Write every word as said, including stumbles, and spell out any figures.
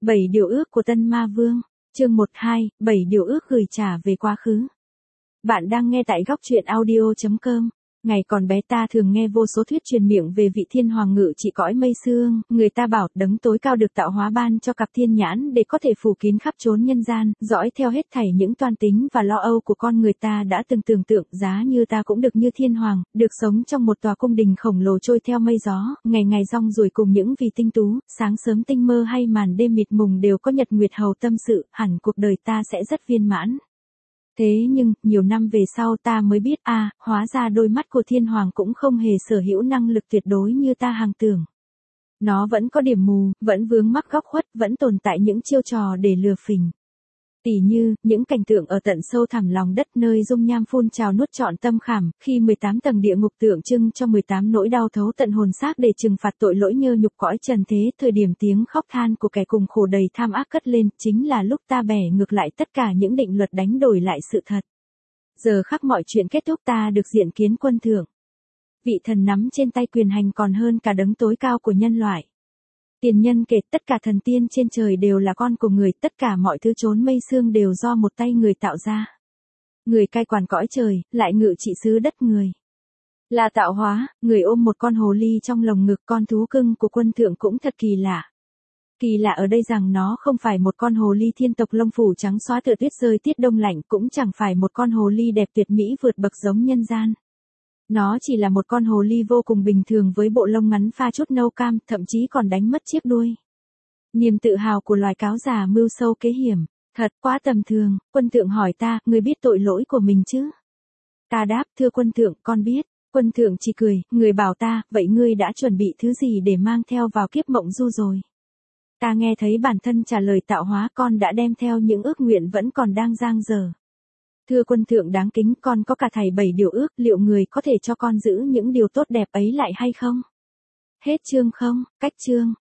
bảy điều ước của Tân Ma Vương, chương một hai, bảy điều ước gửi trả về quá khứ. Bạn đang nghe tại góc truyện audio chấm com. Ngày còn bé ta thường nghe vô số thuyết truyền miệng về vị thiên hoàng ngự trị cõi mây sương, người ta bảo đấng tối cao được tạo hóa ban cho cặp thiên nhãn để có thể phủ kín khắp chốn nhân gian, dõi theo hết thảy những toan tính và lo âu của con người ta đã từng tưởng tượng giá như ta cũng được như thiên hoàng, được sống trong một tòa cung đình khổng lồ trôi theo mây gió, ngày ngày rong ruổi cùng những vì tinh tú, sáng sớm tinh mơ hay màn đêm mịt mùng đều có nhật nguyệt hầu tâm sự, hẳn cuộc đời ta sẽ rất viên mãn. Thế nhưng, nhiều năm về sau ta mới biết a à, hóa ra đôi mắt của thiên hoàng cũng không hề sở hữu năng lực tuyệt đối như ta hàng tưởng. Nó vẫn có điểm mù, vẫn vướng mắc góc khuất, vẫn tồn tại những chiêu trò để lừa phỉnh. Tỉ như, những cảnh tượng ở tận sâu thẳm lòng đất nơi dung nham phun trào nuốt trọn tâm khảm, khi mười tám tầng địa ngục tượng trưng cho mười tám nỗi đau thấu tận hồn xác để trừng phạt tội lỗi nhơ nhục cõi trần thế, thời điểm tiếng khóc than của kẻ cùng khổ đầy tham ác cất lên, chính là lúc ta bẻ ngược lại tất cả những định luật đánh đổi lại sự thật. Giờ khắc mọi chuyện kết thúc ta được diện kiến quân thượng. Vị thần nắm trên tay quyền hành còn hơn cả đấng tối cao của nhân loại. Tiền nhân kể tất cả thần tiên trên trời đều là con của người, tất cả mọi thứ chốn mây sương đều do một tay người tạo ra. Người cai quản cõi trời, lại ngự trị xứ đất người. Là tạo hóa, người ôm một con hồ ly trong lồng ngực, con thú cưng của quân thượng cũng thật kỳ lạ. Kỳ lạ ở đây rằng nó không phải một con hồ ly thiên tộc lông phủ trắng xóa tựa tuyết rơi tiết đông lạnh, cũng chẳng phải một con hồ ly đẹp tuyệt mỹ vượt bậc giống nhân gian. Nó chỉ là một con hồ ly vô cùng bình thường với bộ lông ngắn pha chút nâu cam, thậm chí còn đánh mất chiếc đuôi. Niềm tự hào của loài cáo già mưu sâu kế hiểm, thật quá tầm thường. Quân thượng hỏi ta, ngươi biết tội lỗi của mình chứ? Ta đáp, thưa quân thượng, con biết. Quân thượng chỉ cười, người bảo ta, vậy ngươi đã chuẩn bị thứ gì để mang theo vào kiếp mộng du rồi? Ta nghe thấy bản thân trả lời tạo hóa, con đã đem theo những ước nguyện vẫn còn đang dang dở. Thưa quân thượng đáng kính, con có cả thảy bảy điều ước, liệu người có thể cho con giữ những điều tốt đẹp ấy lại hay không? Hết chương không? Cách chương.